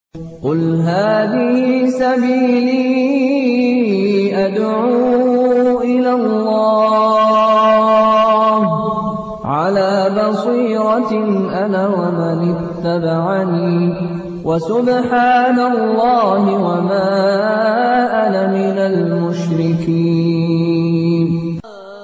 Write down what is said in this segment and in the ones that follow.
قُلْ هَٰذِهِ سَبِيلِي أَدْعُو إِلَى اللَّهِ ۚ عَلَىٰ بَصِيرَةٍ أَنَا وَمَنِ اتَّبَعَنِي ۖ وَسُبْحَانَ اللَّهِ وَمَا أَنَا مِنَ الْمُشْرِكِينَ.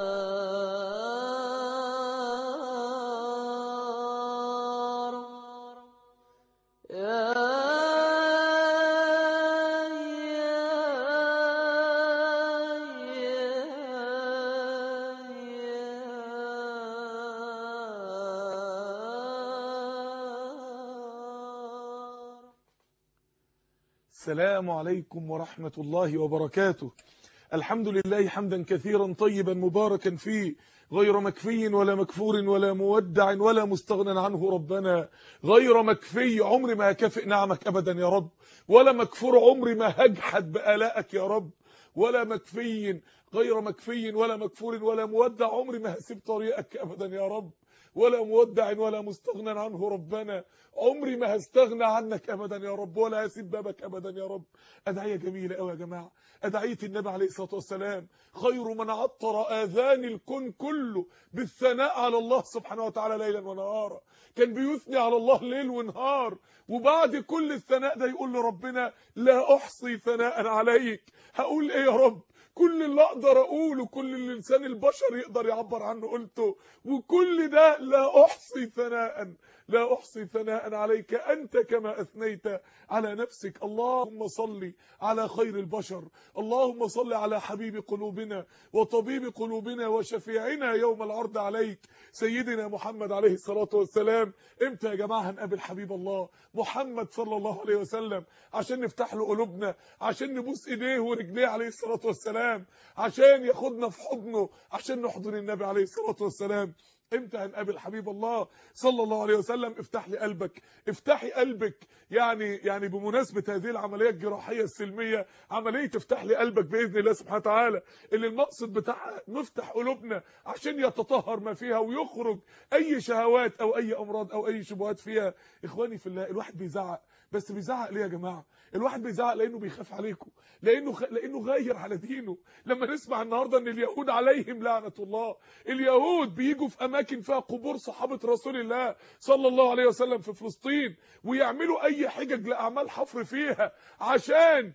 السلام عليكم ورحمة الله وبركاته. الحمد لله حمدا كثيرا طيبا مباركا فيه، غير مكفي ولا مكفور ولا مودع ولا مستغنى عنه ربنا. غير مكفي، عمري ما هكافئ نعمك أبدا يا رب، ولا مكفور، عمري ما هجحد بآلائك يا رب، ولا مكفي، غير مكفي ولا مكفور ولا مودع، عمري ما هسيب طريقك أبدا يا رب، ولا مودع ولا مستغنى عنه ربنا. عمري ما هستغنى عنك ابدا يا رب، ولا هسيب بابك ابدا يا رب. ادعيه جميله قوي يا جماعه، ادعيه النبي عليه الصلاه والسلام: خير من عطر اذان الكون كله بالثناء على الله سبحانه وتعالى ليلا ونهارا. كان بيثني على الله ليل ونهار، وبعد كل الثناء ده يقول لربنا: لا احصي ثناء عليك. هقول ايه يا رب؟ كل اللي اقدر اقوله، كل اللي لسان البشر يقدر يعبر عنه قلته، وكل ده لا احصي ثناء، لا احصي ثناء عليك انت كما اثنيت على نفسك. اللهم صل على خير البشر، اللهم صل على حبيب قلوبنا وطبيب قلوبنا وشفيعنا يوم العرض عليك، سيدنا محمد عليه الصلاة والسلام. امتى يا جماعة هنقابل حبيب الله محمد صلى الله عليه وسلم عشان نفتح له قلوبنا، عشان نبوس ايديه ورجليه عليه الصلاة والسلام، عشان ياخدنا في حضنه، عشان نحضن النبي عليه الصلاة والسلام؟ امتى هنقابل حبيب الله صلى الله عليه وسلم؟ افتح لي قلبك، افتحي قلبك. يعني بمناسبة هذه العملية الجراحية السلمية، عملية افتح لي قلبك بإذن الله سبحانه وتعالى، اللي المقصد بتاعها نفتح قلوبنا عشان يتطهر ما فيها ويخرج اي شهوات او اي امراض او اي شبهات فيها. اخواني في الله، الواحد بيزعق، بس بيزعق ليه يا جماعة؟ الواحد بيزعق لانه بيخاف عليكم، لانه غير على دينه. لما نسمع النهارده ان اليهود عليهم لعنة الله، اليهود بيجوا في اماكن فيها قبور صحابة رسول الله صلى الله عليه وسلم في فلسطين، ويعملوا اي حجج لاعمال حفر فيها عشان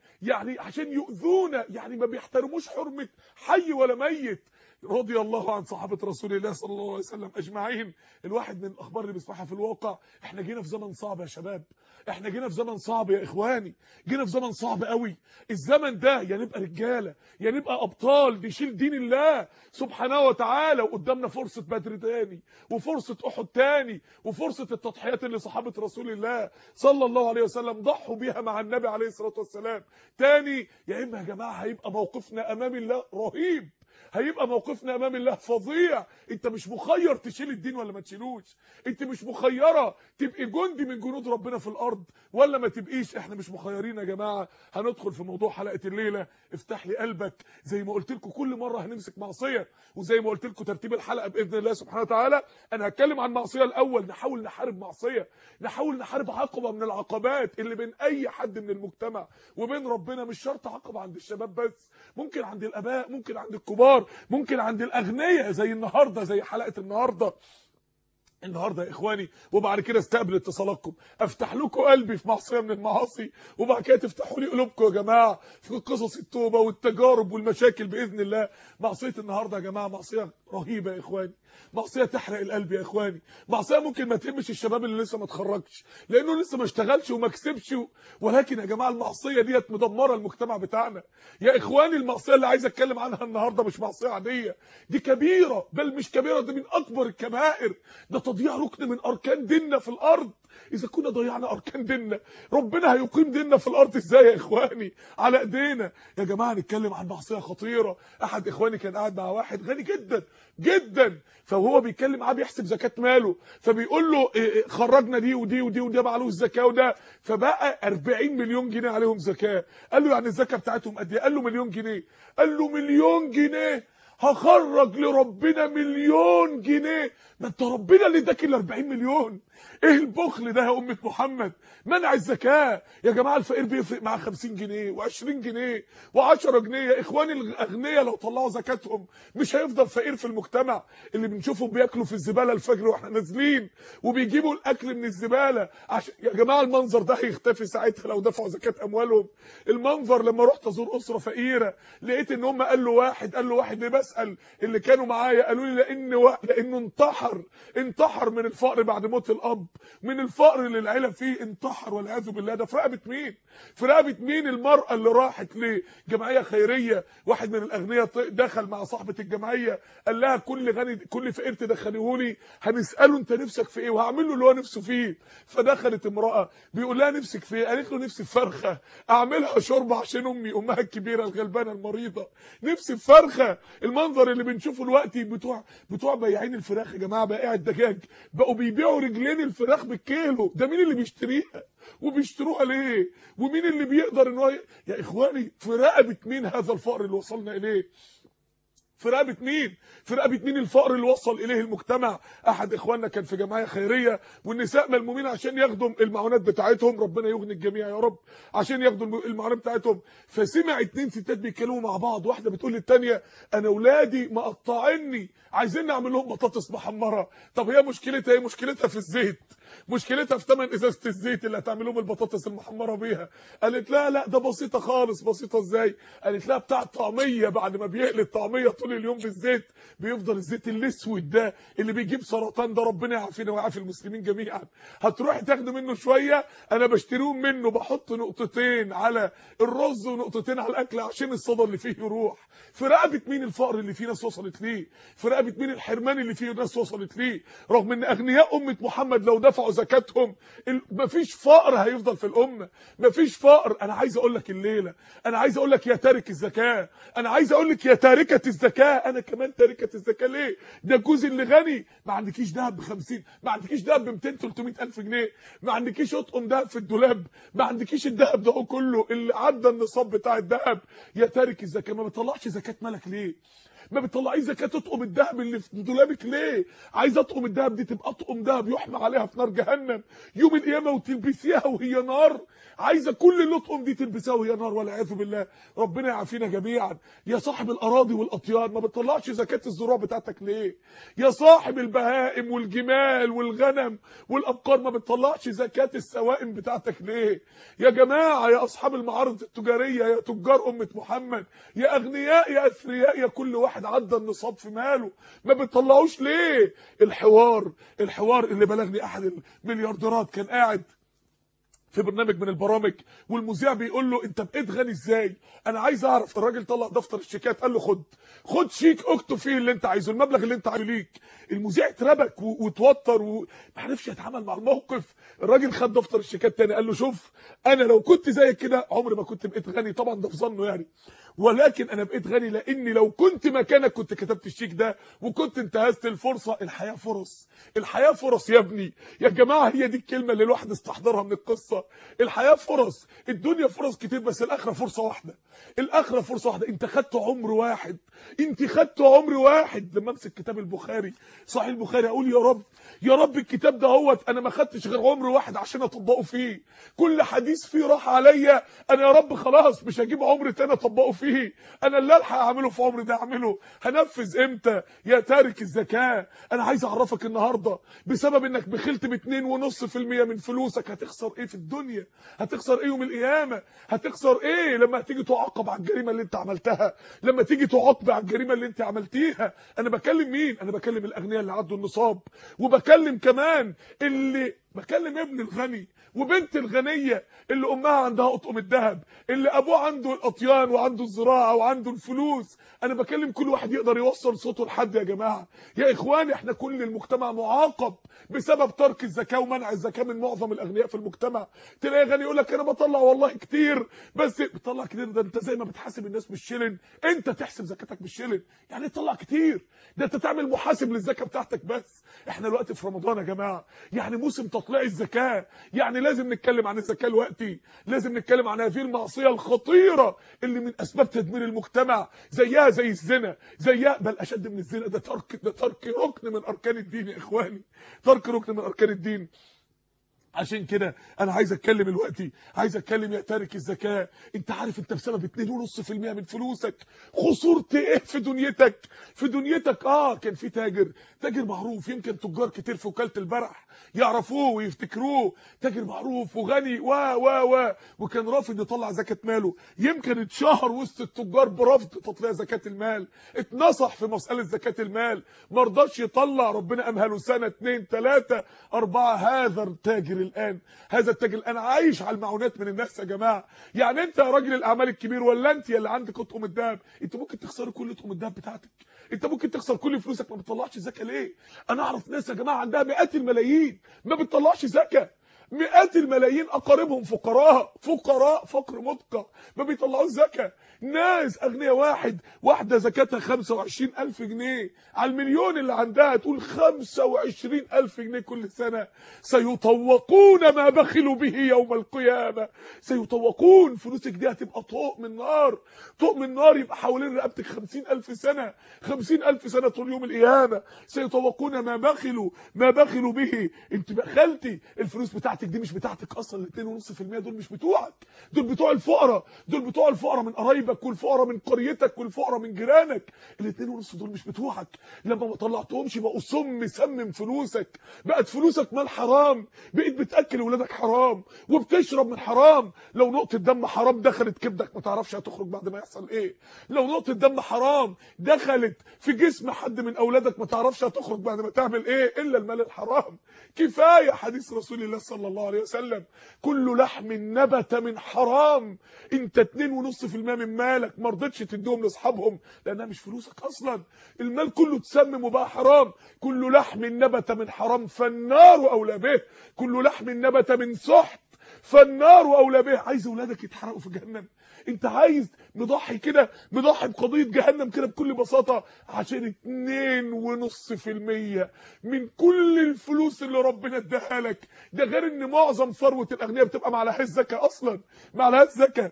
يؤذونا، ما بيحترموش حرمة حي ولا ميت. رضي الله عن صحابة رسول الله صلى الله عليه وسلم اجمعين. الواحد من الاخبار اللي بيسمعها في الواقع، احنا جينا في زمن صعب يا شباب، احنا جينا في زمن صعب يا اخواني، جينا في زمن صعب قوي. الزمن ده يا نبقى رجاله، يا نبقى ابطال نشيل دين الله سبحانه وتعالى. وقدامنا فرصه بدر تاني، وفرصه احد تاني، وفرصه التضحيات اللي صحابه رسول الله صلى الله عليه وسلم ضحوا بيها مع النبي عليه الصلاه والسلام تاني. يا اما يا جماعه هيبقى موقفنا امام الله رهيب، هيبقى موقفنا امام الله فظيع. انت مش مخير تشيل الدين ولا ما تشيلوش، انت مش مخيره تبقي جندي من جنود ربنا في الارض ولا ما تبقيش. احنا مش مخيرين يا جماعه. هندخل في موضوع حلقه الليله، افتح لي قلبك. زي ما قلت لكم كل مره هنمسك معصيه، وزي ما قلت لكم ترتيب الحلقه باذن الله سبحانه وتعالى، انا هتكلم عن معصيه الاول. نحاول نحارب معصيه، نحاول نحارب عقبه من العقبات اللي بين اي حد من المجتمع وبين ربنا. مش شرط عقبه عند الشباب بس، ممكن عند الاباء، ممكن عند الكبار، ممكن عند الاغنياء، زي النهارده، زي حلقه النهارده يا اخواني. وبعد كده استقبل اتصالاتكم، افتح لكم قلبي في معصيه من المعاصي، وبعد كده تفتحوا لي قلوبكم يا جماعه في قصص التوبه والتجارب والمشاكل باذن الله. معصيه النهارده يا جماعه معصيه رهيبه يا اخواني، معصيه تحرق القلب يا اخواني، معصيه ممكن ما تهمش الشباب اللي لسه ما اتخرجش لانه لسه ما اشتغلش وما كسبش، ولكن يا جماعه المعصيه ديت مدمره المجتمع بتاعنا يا اخواني. المعصيه اللي عايز اتكلم عنها النهارده مش معصيه عاديه، دي كبيره، بل مش كبيره، دي من اكبر الكبائر. ده تضييع ركن من اركان ديننا في الارض. اذا كنا ضيعنا اركان ديننا، ربنا هيقيم ديننا في الارض ازاي يا اخواني؟ على ايدينا يا جماعه. نتكلم عن معصيه خطيره. احد اخواني كان قاعد مع واحد غني جدا جدا، فهو بيتكلم معاه بيحسب زكاه ماله، فبيقول له خرجنا دي ودي ودي ودي معلوش الزكاه وده، فبقى 40 مليون جنيه عليهم زكاه. قال له يعني الزكاه بتاعتهم قد ايه؟ قال له مليون جنيه. قال له مليون جنيه هخرج لربنا 1,000,000 جنيه. ما انت ربنا اللي اداك ال 40 مليون. ايه البخل ده يا امه محمد؟ منع الزكاه يا جماعه. الفقير بيفرق معاه 50 جنيه و20 جنيه و10 جنيه. يا اخواني الاغنياء لو طلعوا زكاتهم مش هيفضل فقير في المجتمع. اللي بنشوفهم بياكلوا في الزباله الفجر واحنا نازلين، وبيجيبوا الاكل من الزباله عشان يا جماعه المنظر ده هيختفي ساعتها لو دفعوا زكاه اموالهم. المنظر لما رحت ازور اسره فقيره لقيت ان هم قال له واحد اللي بسال اللي كانوا معايا قالوا لي لانه انتحر من الفقر بعد موت الاب، من الفقر اللي العيله فيه انتحر والعياذ بالله. ده في رقبه مين؟ في رقبه مين المراه اللي راحت لجمعيه خيريه؟ واحد من الاغنياء دخل مع صاحبه الجمعيه قال لها كل فقير تدخليه لي هنساله انت نفسك في ايه وهعمل له اللي هو نفسه فيه. فدخلت امراه بيقول لها نفسك في ايه؟ قالت له نفسي في فرخه اعملها شوربه عشان امها الكبيره الغلبانه المريضه. نفسي في فرخه. المنظر اللي بنشوفه دلوقتي بتوع بياعين الفراخ يا جماعه، بائع الدجاج بقوا بيبيعوا رجلين الفراخ بالكيلو. ده مين اللي بيشتريها وبيشتروها ليه؟ ومين اللي بيقدر ان هو يا اخواني في رقبه مين هذا الفقر اللي وصلنا اليه؟ في رقبه مين؟ في رقبه مين الفقر اللي وصل اليه المجتمع؟ احد اخواننا كان في جمعيه خيريه والنساء ملمومين عشان ياخدوا المعونات بتاعتهم، ربنا يغني الجميع يا رب، عشان ياخدوا المعونات بتاعتهم. فسمع 2 ستات بيتكلموا مع بعض، واحده بتقول للثانيه انا اولادي مقطعيني عايزين نعمل لهم بطاطس محمره. طب هي مشكلتها ايه؟ مشكلتها في الزيت، مشكلتها في ثمن ازازه الزيت اللي هتعمل لهم البطاطس المحمره بيها. قالت لا ده بسيطه خالص. بسيطه ازاي؟ قالت لها بتاع الطعميه بعد ما بيقلي الطعميه طول اليوم بالزيت بيفضل الزيت الاسود ده اللي بيجيب سرطان، ده ربنا يعافينا ويعافي المسلمين جميعا. هتروحي تاخدي منه شويه، انا بشتريهم منه بحط نقطتين على الرز ونقطتين على الاكل عشان الصدى اللي فيه يروح. في رقبه مين الفقر اللي فيه ناس وصلت ليه؟ في رقبه مين الحرمان اللي فيه ناس وصلت ليه؟ رغم ان اغنياء امه محمد لو دفعوا زكاتهم مفيش فقر هيفضل في الامه، مفيش فقر. انا عايز اقول لك الليله، انا عايز اقول لك يا تارك الزكاه، انا عايز اقول لك يا تاركه الزكاه. انا كمان تاركه الزكاه ليه؟ ده جوزي اللي غني ما عندكيش دهب ب50، ما عندكيش دهب ب 200 300 الف جنيه، ما عندكيش اطقم دهب في الدولاب، ما عندكيش الدهب ده كله اللي عدى النصاب بتاع الدهب. يا تارك الزكاه ما بتطلعش زكاه مالك ليه؟ ما بتطلعيش زكاه تطقم الذهب اللي في دولابك ليه؟ عايزه اطقم الذهب دي تبقى اطقم ذهب يحمى عليها في نار جهنم يوم القيامه وتلبسيها وهي نار. عايزه كل الاطقم دي تلبسها وهي نار والعياذ بالله. ربنا يعافينا جميعا. يا صاحب الاراضي والاطيان ما بتطلعش زكاه الزروع بتاعتك ليه؟ يا صاحب البهائم والجمال والغنم والابقار ما بتطلعش زكاه السوائم بتاعتك ليه؟ يا جماعه يا اصحاب المعارض التجاريه، يا تجار امه محمد، يا اغنياء يا اثرياء، يا كل واحد عدى النصاب في ماله ما بتطلعوش ليه؟ الحوار اللي بلغني احد المليارديرات كان قاعد في برنامج من البرامج والمذيع بيقول له انت بقيت غني ازاي؟ انا عايز اعرف. الراجل طلع دفتر الشيكات قال له خد شيك اكتب فيه اللي انت عايزه، المبلغ اللي انت عايزه ليك. المذيع اتربك واتوتر وما عرفش يتعامل مع الموقف. الراجل خد دفتر الشيكات تاني قال له شوف انا لو كنت زيك كده عمري ما كنت بقيت غني. طبعا ده في ظنه يعني، ولكن انا بقيت غني لاني لو كنت مكانك كنت كتبت الشيك ده وكنت انتهزت الفرصه. الحياه فرص، الحياه فرص يا ابني. يا جماعه هي دي الكلمه اللي الواحد استحضرها من القصه. الحياه فرص، الدنيا فرص كتير بس الاخره فرصه واحده. الاخره فرصه واحده. انت خدت عمر واحد، انت خدت عمر واحد. لما امسك كتاب البخاري صحيح البخاري اقول يا رب الكتاب ده انا ما خدتش غير عمر واحد عشان اطبقه فيه. كل حديث فيه راح عليا انا يا رب خلاص مش هجيب عمر تاني اطبقه فيه. انا اللي الحق اعمله في عمري ده اعمله. هنفذ امتى؟ يا تارك الزكاه انا عايز اعرفك النهارده بسبب انك بخلت ب2.5% من فلوسك هتخسر ايه في الدنيا؟ هتخسر ايه يوم القيامه؟ هتخسر ايه لما تيجي تعاقب على الجريمه اللي انت عملتها؟ لما تيجي تعاقب على الجريمه اللي انت عملتيها؟ انا بكلم مين؟ انا بكلم الاغنياء اللي عدوا النصاب، وبكلم كمان بكلم ابن الغني وبنت الغنيه اللي امها عندها اطقم الذهب، اللي ابوه عنده الاطيان وعنده الزراعه وعنده الفلوس. انا بكلم كل واحد يقدر يوصل صوته لحد. يا جماعه يا اخواني احنا كل المجتمع معاقب بسبب ترك الزكاه ومنع الزكاه من معظم الاغنياء في المجتمع. تلاقي غني يقول لك انا بطلع والله كتير، بس بتطلع كتير ده انت زي ما بتحاسب الناس بالشلن انت تحسب زكاتك بالشلن. يعني تطلع كتير ده انت تعمل محاسب للزكاه بتاعتك بس. احنا دلوقتي في رمضان يا جماعه، يعني موسم تطلع تطليع الزكاه. يعني لازم نتكلم عن الزكاه دلوقتي، لازم نتكلم عن هذه المعصيه الخطيره اللي من اسباب تدمير المجتمع، زيها زي الزنا، زيها بل اشد من الزنا. ده ترك ركن من اركان الدين يا اخواني، ترك ركن من اركان الدين. عشان كده انا عايز اتكلم دلوقتي، عايز اتكلم يا تارك الزكاه. انت عارف انت بسبب 2.5% من فلوسك خسرت ايه في دنيتك؟ في دنيتك كان في تاجر معروف، يمكن تجار كتير في وكاله البرح يعرفوه ويفتكروه، تاجر معروف وغني وكان رافض يطلع زكاه ماله. يمكن اتشهر وسط التجار برفض تطلع زكاه المال، اتنصح في مساله زكاه المال، ما رضاش يطلع. ربنا امهله سنه 2 3 4. هذا التاجر الان عايش على المعونات من الناس يا جماعه. يعني انت يا راجل الاعمال الكبير، ولا انت اللي عندك اطقم الذهب، انت ممكن تخسر كل اطقم الذهب بتاعتك، انت ممكن تخسر كل فلوسك. ما بتطلعش زكاه ليه؟ انا اعرف ناس يا جماعه عندها مئات الملايين ما بتطلعش زكاه، مئات الملايين اقاربهم فقراء فقر مدقع ما بيطلعوش زكاه. ناس اغنياء، واحده زكاتها 25,000 جنيه على المليون اللي عندها، تقول 25,000 جنيه كل سنه. سيطوقون ما بخلوا به يوم القيامه، سيطوقون. فلوسك دي هتبقى طوق من نار، طوق من نار يبقى حوالين رقبتك 50,000 سنه، 50,000 سنه طول يوم القيامه. سيطوقون ما بخلوا به. انت بخلتي الفلوس بتاعتك دي مش بتاعتك اصلا. ال 2.5% دول مش بتوعك، دول بتوع الفقراء، دول بتوع الفقراء من قرايبك والفقراء من قريتك والفقراء من جيرانك. ال 2.5 دول مش بتوعك. لما ما طلعتهمش بقوا سمم فلوسك، بقت فلوسك مال حرام، بقيت بتاكل ولادك حرام وبتشرب من حرام. لو نقطه دم حرام دخلت كبدك ما تعرفش هتخرج بعد ما يحصل ايه. لو نقطه دم حرام دخلت في جسم حد من اولادك ما تعرفش هتخرج بعد ما تعمل ايه الا المال الحرام. كفايه حديث رسول الله صلى الله عليه وسلم: كل لحم نبت من حرام. انت 2.5% من مالك ما رضيتش تديهم لاصحابهم لانها مش فلوسك اصلا، المال كله اتسمم وبقى حرام. كل لحم نبت من حرام فالنار اولى به، كل لحم نبت من سحت فالنار اولى به. عايز اولادك يتحرقوا في جهنم؟ انت عايز مضحي كده، مضحي بقضيه جهنم كده بكل بساطه عشان 2.5% من كل الفلوس اللي ربنا اداها لك؟ ده غير ان معظم ثروه الاغنياء بتبقى ما عليهاش زكاه اصلا، ما عليهاش زكاه.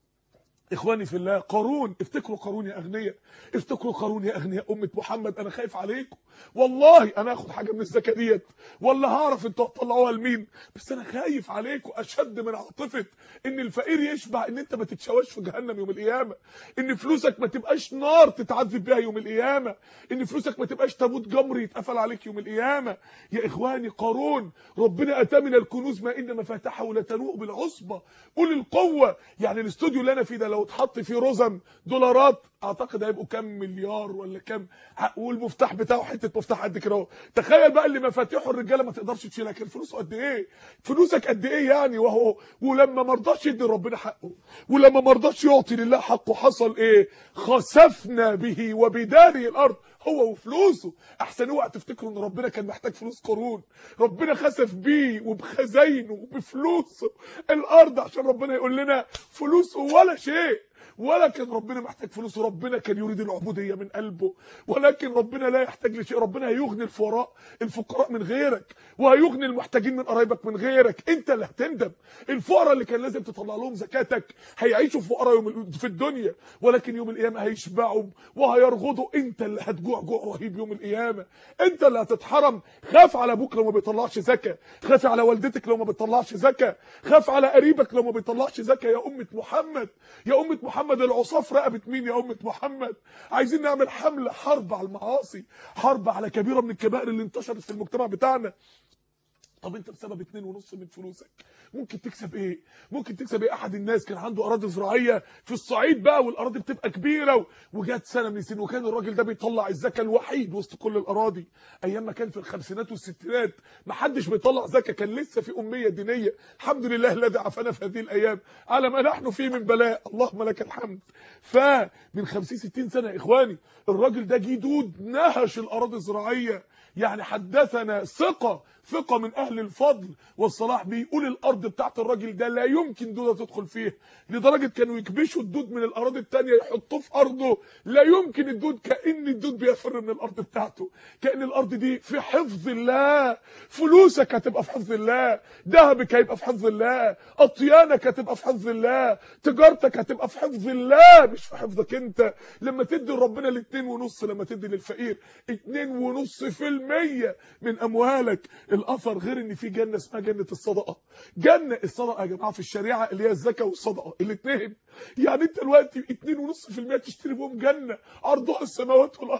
اخواني في الله، قارون، افتكروا قارون يا اغنياء، افتكروا قارون يا اغنياء امه محمد. انا خايف عليكم والله، انا هاخد حاجه من الزكاه ديت ولا هعرف انتوا هتطلعوها لمين، بس انا خايف عليكم اشد من عاطفه ان الفقير يشبع، ان انت ما تتشواش في جهنم يوم القيامه، ان فلوسك ما تبقاش نار تتعذب بيها يوم القيامه، ان فلوسك ما تبقاش تابوت جمر يتقفل عليك يوم القيامه. يا اخواني قارون ربنا اتى من الكنوز ما ان مفاتحه لتنوء بالعصبه اولي القوه. يعني الاستوديو اللي انا فيه ده لو اتحط فيه رزم دولارات اعتقد هيبقوا كام مليار ولا كام، والمفتاح بتاعه حته مفتاح قد كده اهو. تخيل بقى اللي مفاتيحه الرجاله ما تقدرش تشيلها، كان فلوسه قد ايه؟ فلوسك قد ايه يعني؟ وهو ولما ما رضاش يدي ربنا حقه، ولما ما رضاش يعطي لله حقه، حصل ايه؟ خسفنا به وبداره الارض، هو وفلوسه. احسن اوعى تفتكروا ان ربنا كان محتاج فلوس قارون، ربنا خسف بيه وبخزاينه وبفلوسه الارض عشان ربنا يقول لنا فلوسه ولا شيء. ولكن ربنا محتاج فلوسه، ربنا كان يريد العبوديه من قلبه، ولكن ربنا لا يحتاج لشيء. ربنا هيغني الفقراء من غيرك، وهيغني المحتاجين من قرايبك من غيرك. انت اللي هتندم. الفقراء اللي كان لازم تطلع لهم زكاتك هيعيشوا فقراء في الدنيا، ولكن يوم القيامه هيشبعوا وهيرغضوا. انت اللي هتجوع جوع رهيب يوم القيامه، انت اللي هتتحرم. خاف على ابوك لو ما بيطلعش زكاه، خاف على والدتك لو ما بتطلعش زكاه، خاف على قريبك لو ما بيطلعش زكاه. يا امه محمد، يا امه محمد، العصاه في رقبه مين يا امه محمد؟ عايزين نعمل حمله حرب على المعاصي، حرب على كبيره من الكبائر اللي انتشرت في المجتمع بتاعنا. طب انت بسبب 2.5 من فلوسك ممكن تكسب ايه؟ ممكن تكسب ايه؟ احد الناس كان عنده اراضي زراعيه في الصعيد بقى، والاراضي بتبقى كبيره، وجات سنه من السنين وكان الراجل ده بيطلع الزكاه الوحيد وسط كل الاراضي. ايام ما كان في الخمسينات والستينات ما حدش بيطلع زكاه، كان لسه في اميه دينيه. الحمد لله الذي عافانا في هذه الايام على ما نحن فيه من بلاء، اللهم لك الحمد. فمن 50 60 سنه يا اخواني الراجل ده جه دود نهش الاراضي الزراعيه. يعني حدثنا ثقه ثقة من اهل الفضل والصلاح بيقول الارض بتاعت الراجل ده لا يمكن دودة تدخل فيها، لدرجة كانوا يكبشوا الدود من الاراضي التانية يحطوه في ارضه، لا يمكن الدود، كأن الدود بيفر من الارض بتاعته، كأن الارض دي في حفظ الله. فلوسك هتبقى في حفظ الله، ذهبك هيبقى في حفظ الله، اطيانك هتبقى في حفظ الله، تجارتك هتبقى في حفظ الله مش في حفظك انت. لما تدي لربنا ال2.5، لما تدي للفقير 2.5% من اموالك، الاثر غير ان في جنه اسمها جنه الصدقه. جنه الصدقه يا جماعه في الشريعه اللي هي الزكاه والصدقه الاثنين، يعني انت دلوقتي 2.5% تشتري بهم جنه عرضها السماوات والارض.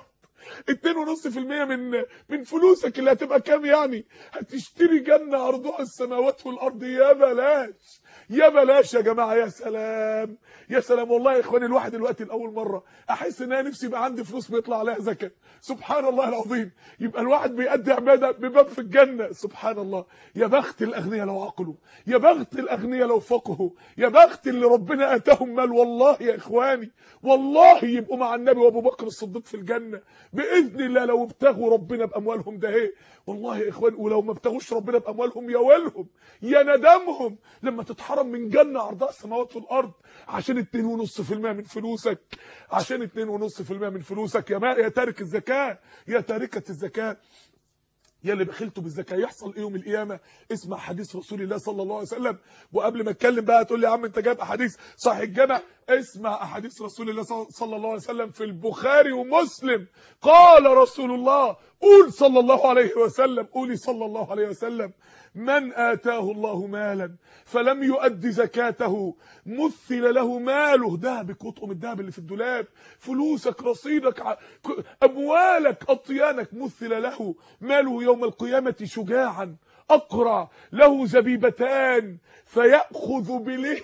2.5% من فلوسك اللي هتبقى كام يعني؟ هتشتري جنة عرضها السماوات والارض. يا بلاش يا بلاش يا جماعه. يا سلام يا سلام والله يا اخواني. الواحد دلوقتي لاول مره احس ان انا نفسي يبقى عندي فلوس بيطلع عليها زكاه. سبحان الله العظيم. يبقى الواحد بيأدي عباده بباب في الجنه. سبحان الله. يا بخت الاغنياء لو عقلوا، يا بخت الاغنياء لو فقهوا، يا بخت اللي ربنا اتاهم مال. والله يا اخواني والله يبقوا مع النبي وابو بكر الصديق في الجنه باذن الله لو ابتغوا ربنا باموالهم. ده ايه والله يا اخوان. ولو ما ابتغوش ربنا باموالهم يا ويلهم يا ندمهم لما تتحرم من جنه عرضها السماوات والارض عشان 2.5% من فلوسك. عشان 2.5% من فلوسك يا تارك الزكاه، يا تاركه الزكاه، يا اللي بخلتوا بالزكاه. يحصل ايه يوم القيامه؟ اسمع حديث رسول الله صلى الله عليه وسلم. وقبل ما اتكلم بقى تقول لي يا عم انت جايب احاديث صحيح الجامع. اسمع احاديث رسول الله صلى الله عليه وسلم في البخاري ومسلم. قال رسول الله، قول صلى الله عليه وسلم، قولي صلى الله عليه وسلم: من آتاه الله مالا فلم يؤد زكاته مثل له ماله. ذهبك وطقم الذهب اللي في الدولاب، فلوسك، رصيدك، اموالك، اطيانك، مثل له ماله يوم القيامة شجاعا اقرع له زبيبتان فيأخذ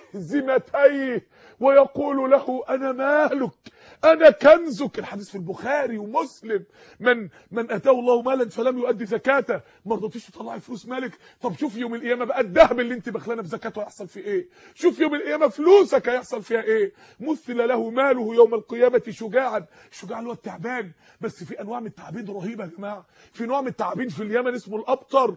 بلهزمتيه ويقول له انا مالك انا كنزك. الحديث في البخاري ومسلم. من اتاه الله مالا فلم يؤدي زكاته. ما رضيتيش تطلعي فلوس مالك؟ طب شوف يوم القيامه بقى الذهب اللي انت بخلانه بزكاته هيحصل فيه ايه. شوف يوم القيامه فلوسك هيحصل فيها ايه. مثل له ماله يوم القيامه شجاعا. الشجاع اللي هو التعبان. بس في انواع من التعابين رهيبه يا جماعه. في نوع من التعابين في اليمن اسمه الابتر،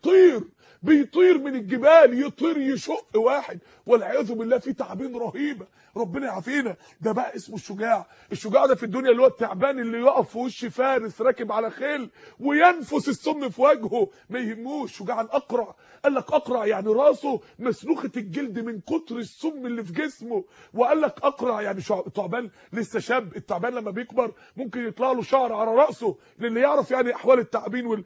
بيطير من الجبال، يطير يشق واحد والعياذ بالله. في تعابين رهيبه ربنا يعافينا. ده بقى اسمه الشجاع. الشجاع ده في الدنيا اللي هو التعبان اللي يقف في وش فارس راكب على خيل وينفس السم في وجهه ما يهموش. شجاعا اقرع. قال لك اقرع يعني راسه مسلوخه الجلد من كتر السم اللي في جسمه. وقال لك اقرع يعني تعبان لسه شاب. التعبان لما بيكبر ممكن يطلع له شعر على راسه، للي يعرف يعني احوال التعابين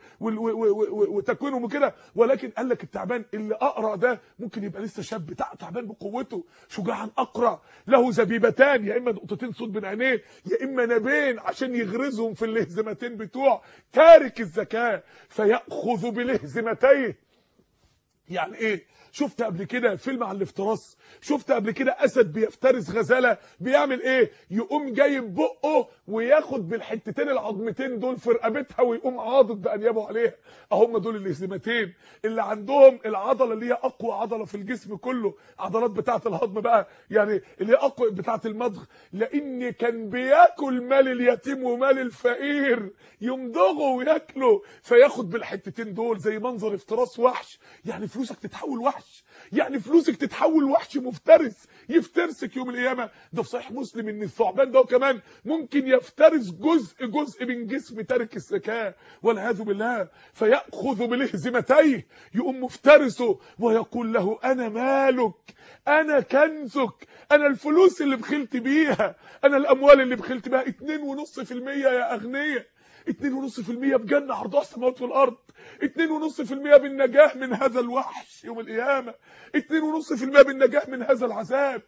وتكوينهم وكده. ولكن قال لك التعبان اللي اقرع ده ممكن يبقى لسه شاب، تعبان بقوته. شجاعا اقرع له زبيبتان، يا اما نقطتين صوت بين عينيه يا اما نابين عشان يغرزهم في اللهزمتين بتوع تارك الزكاه فياخذ بلهزمتيه. يعني ايه؟ شفت قبل كده فيلم عن الافتراس؟ شفت قبل كده اسد بيفترس غزاله بيعمل ايه؟ يقوم جايب بقه وياخد بالحتتين العظمتين دول في رقبتها ويقوم عاضد بانيابه عليها. اهم دول الهزيمتين اللي عندهم العضله اللي هي اقوى عضله في الجسم كله، عضلات بتاعه الهضم بقى، يعني اللي هي اقوى بتاعه المضغ. لان كان بياكل مال اليتيم ومال الفقير، يمضغه وياكله، فياخد بالحتتين دول زي منظر افتراس وحش. يعني فلوسك تتحول وحش، يعني فلوسك تتحول وحش مفترس يفترسك يوم القيامه. ده في صحيح مسلم ان الثعبان ده كمان ممكن يفترس جزء من جسم تارك الزكاه والعياذ بالله. فياخذ بلهزمتيه، يقوم مفترسه ويقول له انا مالك انا كنزك، انا الفلوس اللي بخلت بيها، انا الاموال اللي بخلت بيها. 2.5% يا اغنياء، 2.5% بجنة عرضها السماوات والارض، 2.5% بالنجاة من هذا الوحش يوم القيامة، 2.5% بالنجاة من هذا العذاب،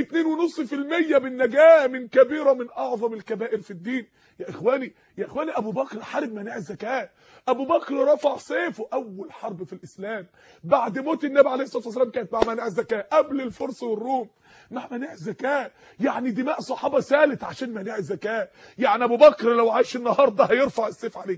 2.5% بالنجاة من كبيرة من اعظم الكبائر في الدين. يا اخواني ابو بكر حارب مناع الزكاة. ابو بكر رفع سيفه. اول حرب في الاسلام بعد موت النبي عليه الصلاة والسلام كانت مع مناع الزكاة، قبل الفرس والروم مع مناع الزكاة. يعني دماء صحابة سالت عشان مناع الزكاة. يعني ابو بكر لو عايش النهارده هيرفع السيف عليك.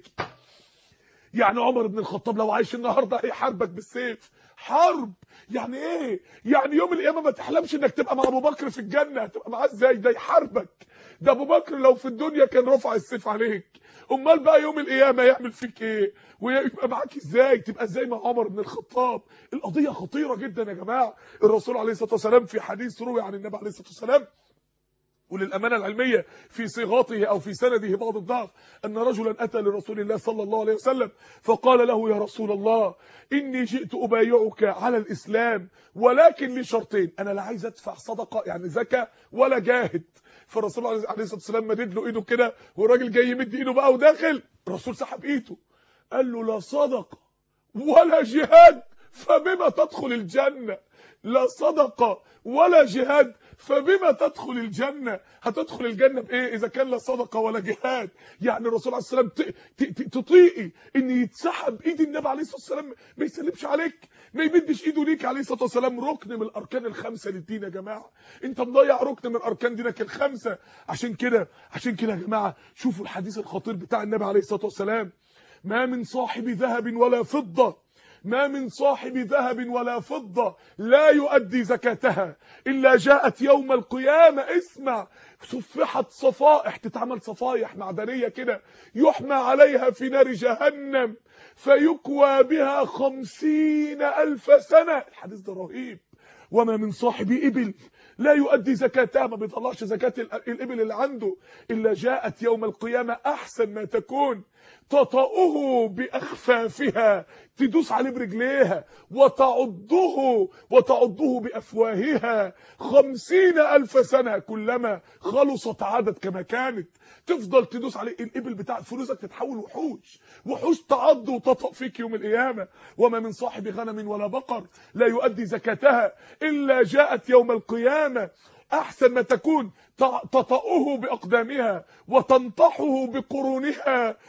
يعني عمر بن الخطاب لو عايش النهارده هيحاربك بالسيف. حرب. يعني ايه؟ يعني يوم القيامه ما تحلمش انك تبقى مع ابو بكر في الجنه. هتبقى معاه ازاي؟ ده يحاربك، ده ابو بكر لو في الدنيا كان رفع السيف عليك، امال بقى يوم القيامه يعمل فيك ايه ويبقى معاك ازاي؟ تبقى ازاي مع عمر بن الخطاب؟ القضيه خطيره جدا يا جماعه. الرسول عليه الصلاه والسلام في حديث روي عن النبي عليه الصلاه والسلام، وللأمانة العلمية في صيغته أو في سنده بعض الضعف، أن رجلا أتى لرسول الله صلى الله عليه وسلم فقال له: يا رسول الله، إني جئت أبايعك على الإسلام ولكن لشرطين، أنا لا عايز أدفع صدقة يعني زكاة ولا جاهد. فالرسول عليه الصلاة والسلام مدد له إيده كده، والراجل جاي يمد إيده بقى وداخل، الرسول سحب إيده قال له: لا صدقة ولا جهاد فبما تدخل الجنة. لا صدقة ولا جهاد فبما تدخل الجنة؟ هتدخل الجنة بإيه إذا كان لا صدقة ولا جهاد؟ يعني الرسول عليه الصلاة والسلام تطيقي إن يتسحب إيد النبي عليه الصلاة والسلام، ما يسلمش عليك، ما يمدش إيده ليك عليه الصلاة والسلام؟ ركن من الأركان الخمسة للدين يا جماعة، أنت مضيع ركن من أركان دينك الخمسة. عشان كده يا جماعة شوفوا الحديث الخطير بتاع النبي عليه الصلاة والسلام: ما من صاحب ذهب ولا فضة، ما من صاحب ذهب ولا فضة لا يؤدي زكاتها إلا جاءت يوم القيامة، اسمع، صفحت صفائح، تتعمل صفائح معدنية كده، يحمى عليها في نار جهنم فيكوى بها 50,000 سنة. الحديث ده رهيب. وما من صاحب إبل لا يؤدي زكاتها، ما بيطلعش زكاة الإبل اللي عنده، إلا جاءت يوم القيامة أحسن ما تكون تطأه بأخفافها، تدوس عليه برجليها، وتعضه بأفواهها 50,000 سنة، كلما خلصت عادت كما كانت. تفضل تدوس عليه، الإبل بتاعت فلوسك تتحول وحوش تعض وتطأ فيك يوم القيامة. وما من صاحب غنم ولا بقر لا يؤدي زكاتها إلا جاءت يوم القيامة أحسن ما تكون تطأه بأقدامها وتنطحه بقرونها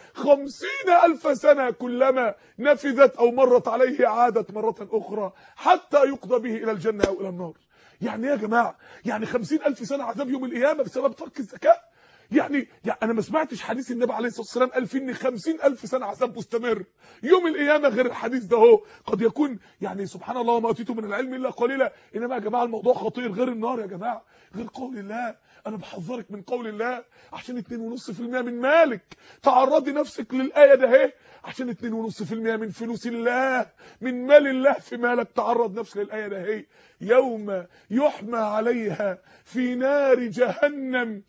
50,000 سنة، كلما نفذت أو مرت عليه عادت مرة أخرى حتى يقضى به إلى الجنة أو إلى النار. يعني يا جماعة، يعني 50,000 سنة عذاب يوم القيامة بسبب ترك الزكاة. يعني انا ما سمعتش حديث النبي عليه الصلاه والسلام قال فيه ان 50,000 سنه عذاب مستمر يوم القيامه غير الحديث ده. هو قد يكون يعني سبحان الله وما اوتيتم من العلم الا قليلا، انما يا جماعه الموضوع خطير. غير النار يا جماعه، غير قول الله، انا بحذرك من قول الله عشان 2.5% من مالك. تعرضي نفسك للايه ده اهي، عشان 2.5% من فلوس الله، من مال الله في مالك، تعرض نفسك للايه ده اهي. يوم يحمى عليها في نار جهنم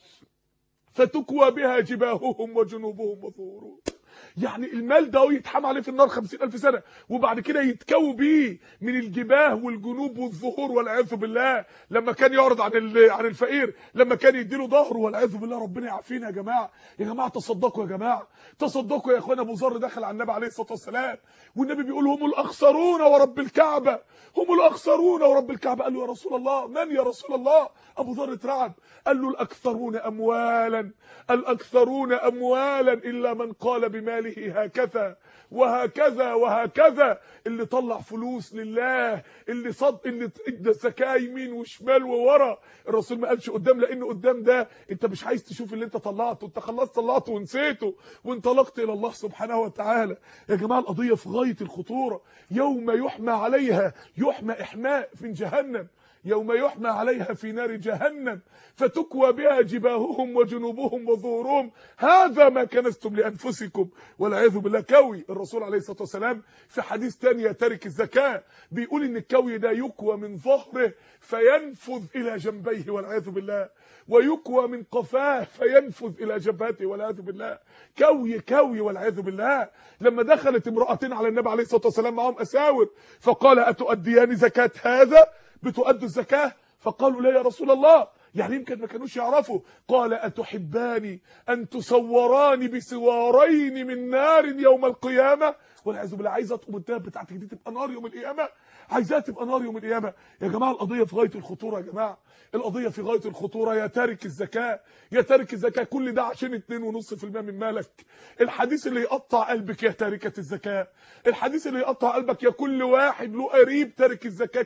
فتكوى بها جباههم وجنوبهم وظهورهم. يعني المال ده يتحمى عليه في النار 50,000 سنة، وبعد كده يتكوى بيه من الجباه والجنوب والظهور والعياذ بالله. لما كان يعرض عن الفقير، لما كان يديله ظهره والعياذ بالله. ربنا يعافينا يا جماعه. يا جماعه تصدقوا، يا جماعه تصدقوا يا اخوانا. ابو ذر دخل على النبي عليه الصلاه والسلام والنبي بيقول: هم الاخسرون ورب الكعبه، هم الاخسرون ورب الكعبه. قال له: يا رسول الله، من يا رسول الله؟ ابو ذر اترعب، قال له: الاكثرون اموالا، الاكثرون اموالا الا من قال بماله هكذا وهكذا وهكذا. اللي طلع فلوس لله، اللي ادى زكاه يمين وشمال وورا. الرسول ما قالش قدام، لان قدام ده انت مش عايز تشوف اللي انت طلعته، انت خلاص طلعته ونسيته وانطلقت الى الله سبحانه وتعالى. يا جماعه القضيه في غايه الخطوره. يوم يحمى عليها، يحمى احماء في جهنم، يوم يحمى عليها في نار جهنم فتكوى بها جباههم وجنوبهم وظهورهم، هذا ما كنزتم لأنفسكم والعياذ بالله. كوي. الرسول عليه الصلاة والسلام في حديث تاني تارك الزكاة بيقول ان الكوي ده يكوى من ظهره فينفذ الى جنبيه والعياذ بالله، ويكوى من قفاه فينفذ الى جبهته والعياذ بالله. كوي والعياذ بالله. لما دخلت امرأتين على النبي عليه الصلاة والسلام معهم أساور، فقال: أتؤديان زكاة هذا؟ بتؤدوا الزكاة؟ فقالوا: لا يا رسول الله. يعني يمكن ما كانوش يعرفوا. قال: أتحبان أن تسوران بسوارين من نار يوم القيامة؟ والعياذ بالله. عايزه تقوم الدهب بتاعتك دي تبقى نار يوم القيامه؟ عايزاها تبقى نار يوم القيامه؟ يا جماعه القضيه في غايه الخطوره. يا جماعه القضيه في غايه الخطوره. يا تارك الزكاه، يا تارك الزكاه، كل ده عشان 2.5% من مالك. الحديث اللي يقطع قلبك يا تاركه الزكاه، الحديث اللي يقطع قلبك يا كل واحد له قريب تارك الزكاه،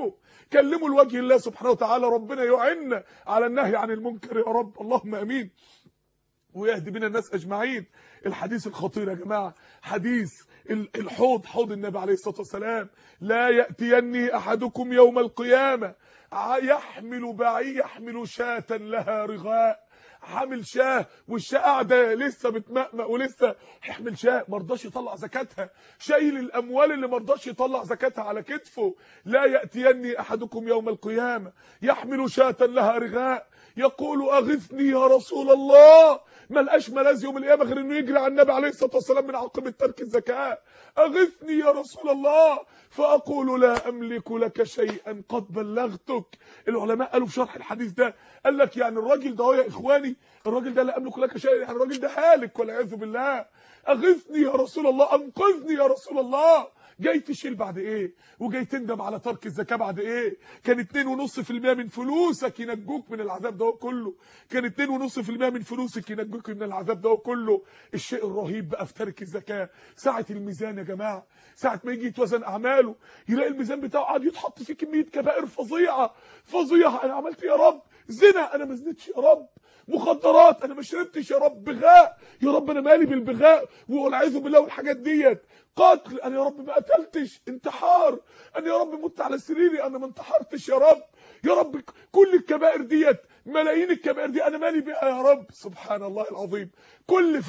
كلمه لوجه الله سبحانه وتعالى. ربنا يعيننا على النهي عن المنكر يا رب، اللهم امين، ويهدي بنا الناس اجمعين. الحديث الخطير يا جماعه، حديث الحوض، حوض النبي عليه الصلاه والسلام: لا ياتيني احدكم يوم القيامه يحمل شاة لها رغاء حامل شاه والشاه قاعده لسه بتمقمق ولسه حامل شاه ما رضاش يطلع زكاتها، شايل الاموال اللي ما رضاش يطلع زكاتها على كتفه. لا ياتيني احدكم يوم القيامه يحمل شاة لها رغاء يقول اغثني يا رسول الله. ما لقاش ملاذ يوم القيامه غير انه يجري على النبي عليه الصلاه والسلام من عاقبه ترك الزكاه. اغثني يا رسول الله فاقول لا املك لك شيئا قد بلغتك. العلماء قالوا في شرح الحديث ده قال لك يعني الراجل ده يا اخواني، الراجل ده لا املك لك شيئا، يعني الراجل ده هالك والعياذ بالله. اغثني يا رسول الله، انقذني يا رسول الله. جاي تشيل بعد ايه؟ وجاي تندم على ترك الزكاه بعد ايه؟ كان 2.5% من فلوسك ينجوك من العذاب ده كله، كان 2.5% من فلوسك ينجوك من العذاب ده كله. الشيء الرهيب بقى في ترك الزكاه ساعه الميزان يا جماعه، ساعه ما يجي يتوزن اعماله يلاقي الميزان بتاعه قاعد يتحط فيه كميه كبائر فظيعه فظيعه. انا عملت يا رب زنا، انا ما زنتش يا رب، مخدرات انا ما شربتش يا رب، بغاء يا رب انا مالي بالبغاء والعياذ بالله والحاجات ديت، قتل انا يا رب ما قتلتش، انتحار انا يا رب مت على سريري انا ما انتحرتش يا رب، يا رب كل الكبائر ديت ملايين الكبائر دي انا مالي بيها يا رب. سبحان الله العظيم. كل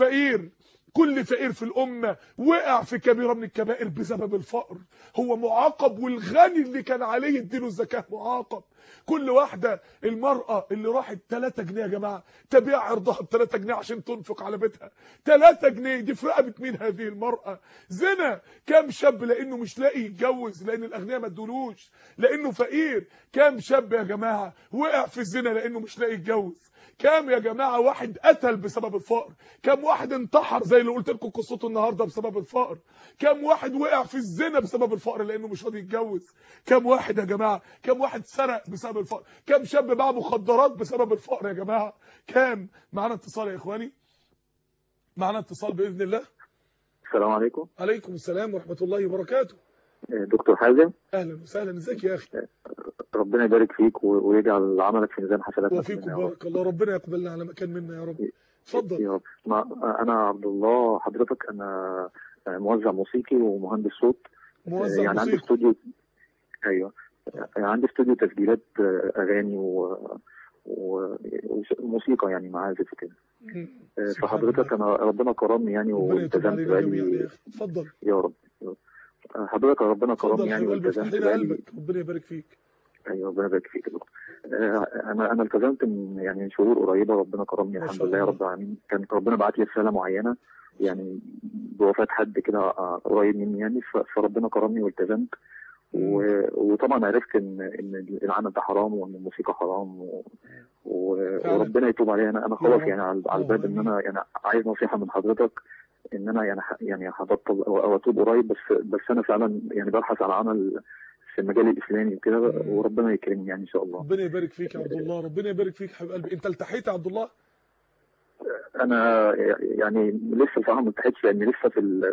فقير في الامه وقع في كبيره من الكبائر بسبب الفقر، هو معاقب، والغني اللي كان عليه يديله الزكاه معاقب. كل واحده، المراه اللي راحت 3 جنيه يا جماعه تبيع عرضها ب 3 جنيه عشان تنفق على بيتها، 3 جنيه دي في رقبه مين هذه المراه؟ زنا. كام شاب لانه مش لاقي يتجوز لان الاغنياء ما ادولوش لانه فقير، كام شاب يا جماعه وقع في الزنا لانه مش لاقي يتجوز، كام يا جماعه واحد قتل بسبب الفقر، كام واحد انتحر زي اللي قلت لكم قصته النهارده بسبب الفقر، كام واحد وقع في الزنا بسبب الفقر لانه مش راضي يتجوز، كام واحد يا جماعه، كام واحد سرق بسبب الفقر، كام شاب باع مخدرات بسبب الفقر يا جماعه، كام. معانا اتصال يا اخواني، معانا اتصال باذن الله. السلام عليكم. عليكم السلام ورحمه الله وبركاته. دكتور حازم، اهلا وسهلا، ازيك يا اخي؟ ربنا يبارك فيك ويجعل عملك في ميزان حسناتنا. وفيكم بارك الله، ربنا يقبلنا على مكان منا يا رب. اتفضل يا رب. انا عبد الله، حضرتك انا موزع موسيقي ومهندس صوت، موزع يعني موسيقى. عندي استوديو. ايوه، عندي استوديو تسجيلات اغاني وموسيقى يعني معازف وكده. فحضرتك انا ربنا كرمني يعني والتزمت بقالي. اتفضل يا رب. حضرتك ربنا كرمني يعني والتزمت بقالي. ربنا يبارك فيك. ايوه ربنا يبارك فيك يا دكتور. انا التزمت من شهور قريبه، ربنا كرمني الحمد لله يا رب العالمين. كان ربنا بعت لي رساله معينه يعني بوفاه حد كده قريب مني يعني، فربنا كرمني والتزمت. وطبعا عرفت ان العمل ده حرام وان الموسيقى حرام وربنا يتوب عليا. انا خلاص يعني على الباب ان انا يعني عايز نصيحه من حضرتك ان انا يعني هبطل او اتوب قريب، بس انا فعلا يعني ببحث على عمل في المجال الاسلامي وكده، وربنا يكرمني يعني ان شااء الله. ربنا يبارك فيك يا عبد الله، ربنا يبارك فيك حبيب قلبي. انت التحيت يا عبد الله؟ انا يعني لسه بصراحه ما التحيتش يعني، لسه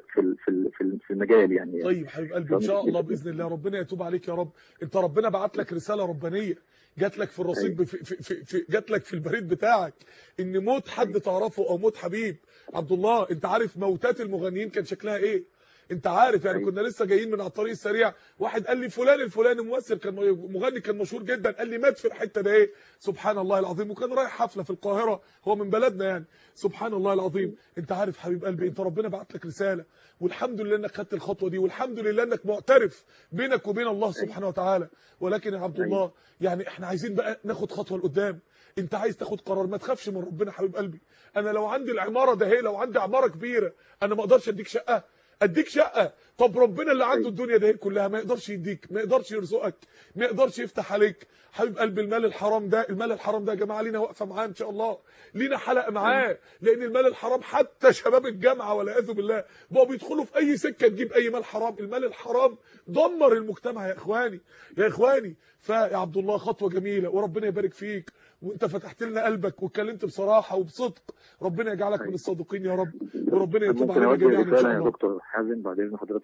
في المجال يعني. طيب حبيب قلبي ان شاء الله باذن الله ربنا يتوب عليك يا رب. انت ربنا بعت لك رساله ربانيه جات لك في الرصيد جات لك في البريد بتاعك ان موت حد تعرفه او موت حبيب. عبد الله انت عارف موتات المغنيين كان شكلها ايه؟ انت عارف يعني كنا لسه جايين من على الطريق السريع، واحد قال لي فلان الفلاني ممثل كان مغني كان مشهور جدا، قال لي مات في الحته ده ايه؟ سبحان الله العظيم، وكان رايح حفله في القاهره، هو من بلدنا يعني. سبحان الله العظيم. انت عارف حبيب قلبي انت ربنا بعت لك رساله، والحمد لله انك خدت الخطوه دي، والحمد لله انك معترف بينك وبين الله سبحانه وتعالى. ولكن يا عبد الله يعني احنا عايزين بقى ناخد خطوه لقدام. انت عايز تاخد قرار، ما تخافش من ربنا حبيب قلبي. انا لو عندي العماره ده هي، لو عندي عماره كبيره انا ما اقدرش اديك شقه، اديك شقه. طب ربنا اللي عنده الدنيا ده كلها ما يقدرش يديك، ما يقدرش يرزقك، ما يقدرش يفتح عليك حبيب قلبي. المال الحرام ده، المال الحرام ده يا جماعه لينا واقفه معاه ان شاء الله، لينا حلقه معاه، لان المال الحرام حتى شباب الجامعه والعياذ بالله بقوا بيدخلوا في اي سكه تجيب اي مال حرام. المال الحرام دمر المجتمع يا اخواني يا اخواني. فيا عبد الله خطوه جميله وربنا يبارك فيك، وانت فتحت لنا قلبك واتكلمت بصراحه وبصدق. ربنا يجعلك من الصادقين يا رب، وربنا يتوب علينا جميعا ان شاء الله. يا دكتور حازم بعد اذن حضرتك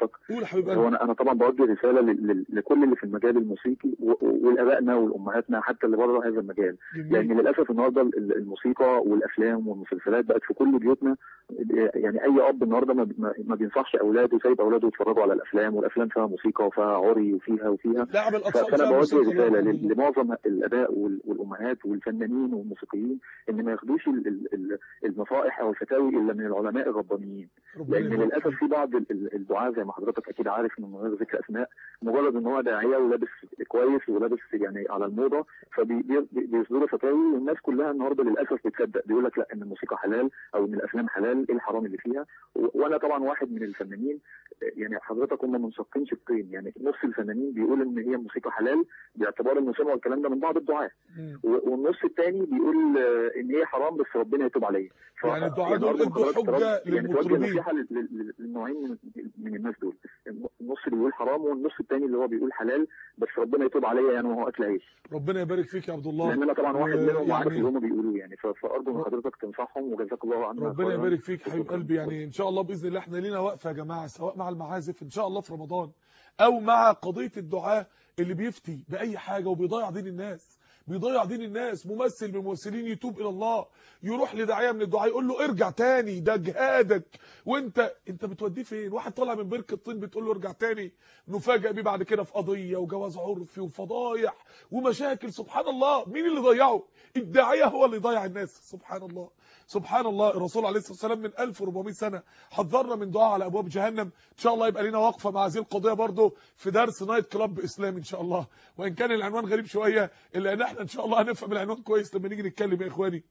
حضرتك. قول يا حبيب هو قلبي. انا طبعا بوجه رساله لكل اللي في المجال الموسيقي والابائنا والامهاتنا حتى اللي بره هذا المجال. جميل. لان للاسف النهارده الموسيقى والافلام والمسلسلات بقت في كل بيوتنا. يعني اي اب النهارده ما بينصحش اولاده، سايب اولاده يتفرجوا على الافلام، والافلام فيها موسيقى وفيها عري وفيها. لعب الاطفال فانا فيها بوجه موسيقى. رساله لمعظم الاباء والامهات والفنانين والموسيقيين ان ما ياخدوش النصائح او الفتاوي الا من العلماء الربانيين. لان للاسف في بعض الدعاة زي ما حضرتك اكيد عارف من غير ذكر اسماء، مجرد ان هو داعيه ولابس كويس ولابس يعني على الموضه فبيصدروا فتاوي، والناس كلها النهارده للاسف بتصدق، بيقول لك لا ان الموسيقى حلال او ان الافلام حلال، ايه الحرام اللي فيها؟ وانا طبعا واحد من الفنانين، يعني حضرتك هم منشقين شقين، يعني نص الفنانين بيقول ان هي الموسيقى حلال باعتبار انه سمعوا الكلام ده من بعض الدعاة، والنص الثاني بيقول ان هي حرام بس ربنا يتوب عليه. يعني الدعاء دول ادوا حجه للمطربين. نصيحه للنوعين من الناس دول، النص اللي بيقول حرام والنص الثاني اللي هو بيقول حلال بس ربنا يتوب عليا يعني وهو اكل عيش. ربنا يبارك فيك يا عبد الله. لان انا طبعا واحد منهم وعارف اللي هم بيقولوه يعني، فارجو من حضرتك تنصحهم وجزاك الله عنهم. ربنا يبارك فيك يا حبيب قلبي. يعني ان شاء الله باذن الله احنا لينا وقفه يا جماعه، سواء مع المعازف ان شاء الله في رمضان او مع قضيه الدعاء اللي بيفتي باي حاجه وبيضيع دين الناس، بيضيع دين الناس. ممثل من الممثلين يتوب الى الله، يروح لداعيه من الدعاء يقول له ارجع تاني، ده جهادك، وانت بتوديه فين؟ واحد طالع من بركه الطين بتقول له ارجع تاني، نفاجئ بيه بعد كده في قضيه وجواز عرفي وفضايح ومشاكل. سبحان الله، مين اللي ضيعه؟ الداعيه هو اللي ضيع الناس. سبحان الله سبحان الله. الرسول عليه الصلاه والسلام من 1400 سنه حذرنا من دعاء على ابواب جهنم. ان شاء الله يبقى لنا وقفه مع هذه القضيه برضو في درس نايت كلاب اسلام ان شاء الله، وان كان العنوان غريب شويه الا ان احنا ان شاء الله هنفهم العنوان كويس لما نيجي نتكلم يا اخواني.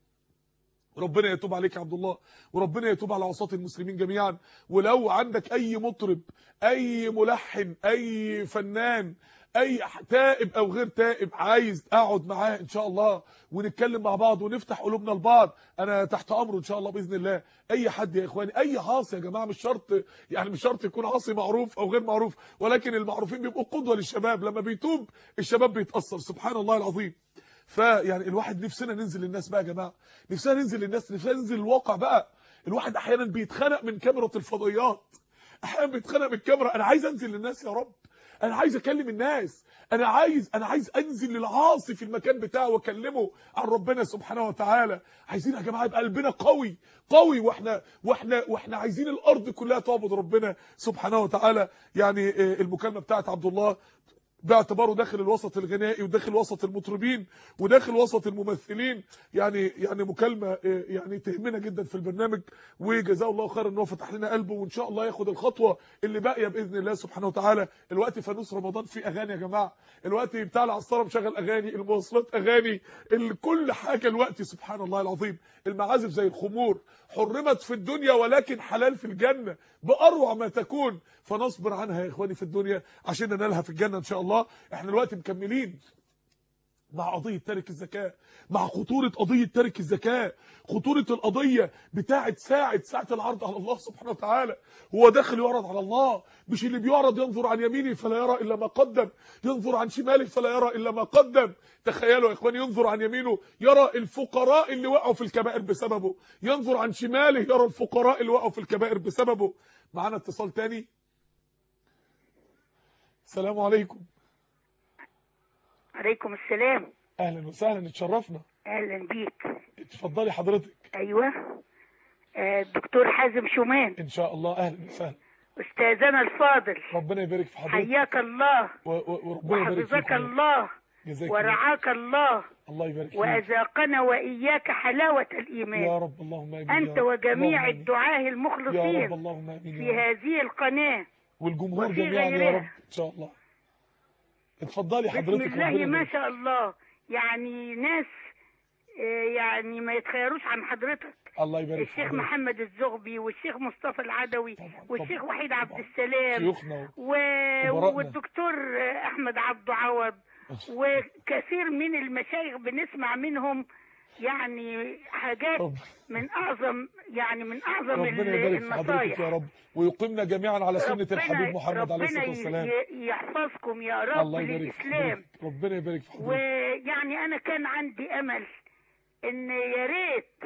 ربنا يتوب عليك يا عبد الله، وربنا يتوب على عصاة المسلمين جميعا. ولو عندك اي مطرب، اي ملحن، اي فنان، اي تائب او غير تائب عايز اقعد معاه ان شاء الله ونتكلم مع بعض ونفتح قلوبنا لبعض، انا تحت امره ان شاء الله باذن الله. اي حد يا اخواني، اي عاصي يا جماعه، مش شرط يعني مش شرط يكون عاصي معروف او غير معروف، ولكن المعروفين بيبقوا قدوه للشباب. لما بيتوب الشباب بيتاثر. سبحان الله العظيم. فيعني الواحد نفسنا ننزل للناس بقى يا جماعه، نفسنا ننزل للناس، نفسنا ننزل الواقع بقى. الواحد احيانا بيتخنق من كاميرا الفضائيات، احيانا بيتخنق من الكاميرا. انا عايز انزل للناس يا رب، انا عايز اكلم الناس، انا عايز انزل للعاصي في المكان بتاعه واكلمه عن ربنا سبحانه وتعالى. عايزين يا جماعه يبقى قلبنا قوي قوي، واحنا عايزين الارض كلها تعبد ربنا سبحانه وتعالى. يعني المكالمه بتاعت عبد الله باعتباره داخل الوسط الغنائي وداخل وسط المطربين وداخل وسط الممثلين، يعني مكالمه يعني تهمنا جدا في البرنامج، وجزاه الله خير ان هو فتح لنا قلبه، وان شاء الله ياخد الخطوه اللي باقيه باذن الله سبحانه وتعالى. الوقت فانوس رمضان فيه اغاني يا جماعه، الوقت بتاع العصاره مشغل اغاني، المواصلات اغاني، كل حاجه الوقت. سبحان الله العظيم. المعازف زي الخمور حرمت في الدنيا ولكن حلال في الجنه باروع ما تكون، فنصبر عنها يا اخواني في الدنيا عشان ننالها في الجنه ان شاء الله. احنا دلوقتي مكملين مع قضيه تارك الزكاه، مع خطوره قضيه تارك الزكاه، خطوره القضيه بتاعه ساعه العرض على الله سبحانه وتعالى. هو داخل يعرض على الله، مش اللي بيعرض ينظر عن يمينه فلا يرى الا ما قدم، ينظر عن شماله فلا يرى الا ما قدم. تخيلوا يا اخواني، ينظر عن يمينه يرى الفقراء اللي وقعوا في الكبائر بسببه، ينظر عن شماله يرى الفقراء اللي وقعوا في الكبائر بسببه. معانا اتصال تاني. السلام عليكم. عليكم السلام. اهلا وسهلا، اتشرفنا. اهلا بيك. اتفضلي حضرتك. ايوه، الدكتور حازم شومان. ان شاء الله. اهلا وسهلا استاذنا الفاضل، ربنا يبارك في حضرتك. حياك الله وربنا يبارك فيك وحفظك الله ورعاك الله يبارك فيك، واذاقنا واياك حلاوه الايمان يا رب. اللهم امين. انت وجميع الدعاة المخلصين يا رب. اللهم امين في هذه القناه والجمهور جميعا يا رب ان شاء الله. اتفضلي حضرتك. بسم الله ما شاء الله. يعني ناس يعني ما يتخيروش عن حضرتك. الله يبارك فيك. الشيخ محمد الزغبي والشيخ مصطفى العدوي والشيخ وحيد عبد السلام والدكتور احمد عبد عوض وكثير من المشايخ بنسمع منهم يعني حاجات من اعظم ربنا يبارك في حضرتك يا رب، ويقيمنا جميعا على سنة الحبيب محمد عليه الصلاة والسلام. ربنا يحفظكم يا رب. الله يبارك للإسلام. ربنا يبارك في حضرتك. ويعني انا كان عندي امل ان يا ريت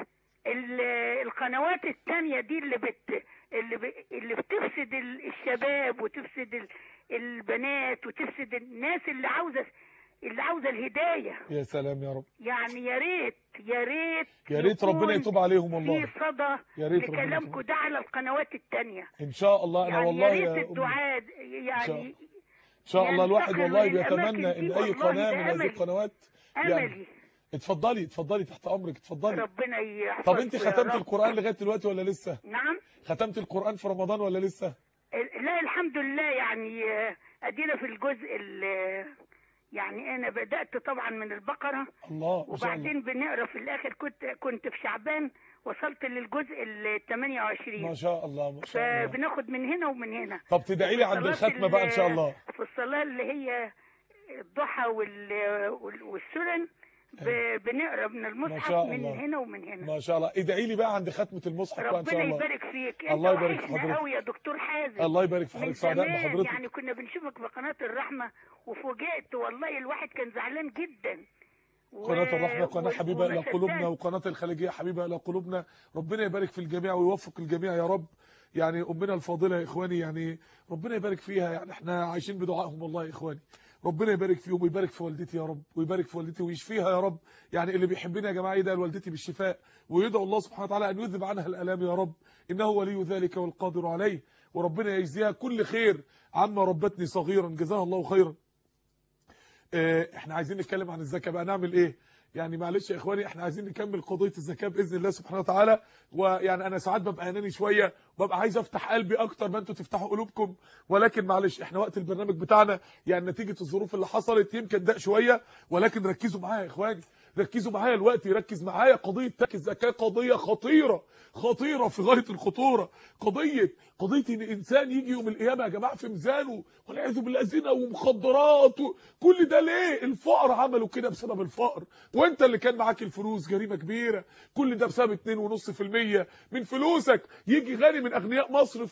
القنوات التانية دي اللي بتفسد الشباب وتفسد البنات وتفسد الناس اللي عاوزه الهدايه. يا سلام يا رب. يعني يا ريت ربنا يتوب عليهم والله. في صدى لكلامكم ده على القنوات التانية ان شاء الله. انا والله يا ريت الدعاء يعني ان شاء الله الواحد والله بيتمنى ان اي قناه من هذه القنوات يعني. اتفضلي تحت امرك، اتفضلي. ربنا يحفظك. طب انت ختمت القرآن لغايه دلوقتي ولا لسه؟ نعم. ختمت القرآن في رمضان ولا لسه؟ لا الحمد لله، يعني ادينا في الجزء يعني انا بدأت طبعا من البقرة. الله. وبعدين بنقرا في الاخر، كنت في شعبان وصلت للجزء 28. ما شاء الله ما شاء الله. فبناخد من هنا ومن هنا. طب تدعي لي عند الختمه بقى ان شاء الله. في الصلاة اللي هي الضحى والسنن بنقرا من المصحف من هنا ومن هنا. ما شاء الله. ادعي لي بقى عند ختمه المصحف بقى ان شاء الله. ربنا يبارك فيك. الله يبارك في حضرتك قوي يا دكتور حازم. الله يبارك في حضرتك. سعداء بحضرتك. يعني كنا بنشوفك في قناه الرحمه وفوجئت والله، الواحد كان زعلان جدا. قناه الرحمه قناه حبيبه الى قلوبنا، وقناه الخليجيه حبيبه الى قلوبنا. ربنا يبارك في الجميع ويوفق الجميع يا رب. يعني امنا الفاضله يا اخواني، يعني ربنا يبارك فيها، يعني احنا عايشين بدعائهم والله يا اخواني. ربنا يبارك فيهم ويبارك في والدتي يا رب، ويبارك في والدتي ويشفيها يا رب. يعني اللي بيحبني يا جماعه يدعي لوالدتي بالشفاء، ويدعو الله سبحانه وتعالى ان يذهب عنها الالام يا رب، انه ولي ذلك والقادر عليه. وربنا يجزيها كل خير عما ربتني صغيرا، جزاها الله خيرا. احنا عايزين نتكلم عن الزكاه بقى، نعمل ايه؟ يعني معلش يا اخواني، احنا عايزين نكمل قضيه الزكاه باذن الله سبحانه وتعالى. ويعني انا ساعات ببقى اناني شويه، ببقى عايز افتح قلبي اكتر ما انتوا تفتحوا قلوبكم، ولكن معلش احنا وقت البرنامج بتاعنا يعني نتيجه الظروف اللي حصلت يمكن ضاق شويه، ولكن ركزوا معايا يا اخواني، ركزوا معايا الوقت، يركز معايا. قضيه الزكاه قضيه خطيره في غايه الخطوره. قضيه ان الانسان يجي يوم القيامه يا جماعه في ميزانه والعياذ بالله زنا ومخدرات كل ده ليه؟ الفقر عملوا كده بسبب الفقر، وانت اللي كان معاك الفلوس، جريمه كبيره. كل ده بسبب 2.5% من فلوسك. يجي غني من اغنياء مصر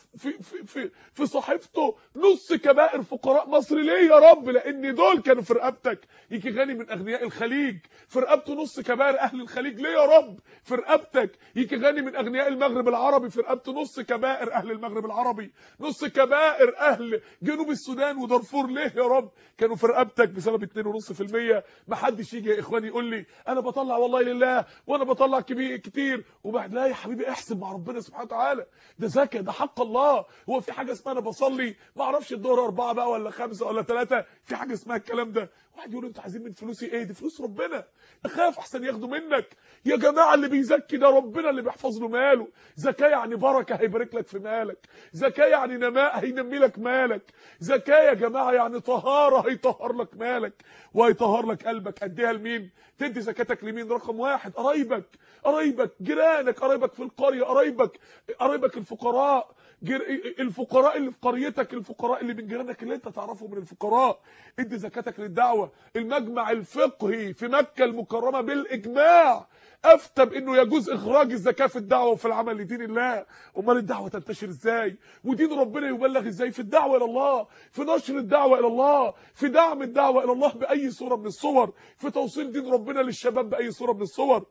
في صحيفته نص كبائر فقراء مصر. ليه يا رب؟ لان دول كانوا في رقبتك. يجي غني من اغنياء الخليج في رقبته نص كبائر اهل الخليج. ليه يا رب؟ في رقبتك. يجي غني من اغنياء المغرب العربي في رقبته نص كبائر اهل المغرب العربي، نص كبائر اهل جنوب السودان ودارفور. ليه يا رب؟ كانوا في رقبتك بسبب 2.5%. ما حدش يجي يا اخواني يقول لي انا بطلع والله لله وانا بطلع كتير وبعد. لا يا حبيبي، احسب مع ربنا سبحانه وتعالى، ده زكاه، ده حق الله. هو في حاجه اسمها انا بصلي ما اعرفش الظهر 4 بقى ولا 5 ولا 3؟ في حاجه اسمها الكلام ده؟ واحد يقول انتوا عايزين من فلوسي ايه؟ دي فلوس ربنا، اخاف احسن ياخدوا منك. يا جماعه اللي بيزكي ده ربنا اللي بيحفظ له ماله. زكاه يعني بركه، هيبارك لك في مالك. زكاه يعني نماء، هينمي لك مالك. زكاه يا جماعه يعني طهاره، هيطهر لك مالك وهيطهر لك قلبك. اديها لمين؟ تدي زكاتك لمين؟ رقم 1 قرايبك، جيرانك، قرايبك في القريه، قرايبك الفقراء، الفقراء اللي في قريتك، الفقراء اللي من جيرانك اللي انت تعرفهم من الفقراء. ادي زكاتك للدعوه. المجمع الفقهي في مكه المكرمه بالاجماع افتى بانه يجوز اخراج الزكاه في الدعوه وفي العمل لدين الله. امال الدعوه تنتشر ازاي؟ ودين ربنا يبلغ ازاي؟ في الدعوه الى الله، في نشر الدعوه الى الله، في دعم الدعوه الى الله باي صوره من الصور، في توصيل دين ربنا للشباب باي صوره من الصور.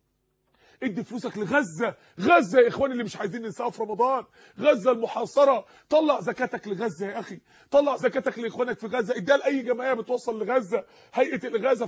ادي فلوسك لغزه يا اخواني اللي مش عايزين ننساها في رمضان. غزه المحاصره، طلع زكاتك لغزه يا اخي، طلع زكاتك لاخوانك في غزه. اديها لاي جمعيه بتوصل لغزه، هيئه الاغاثه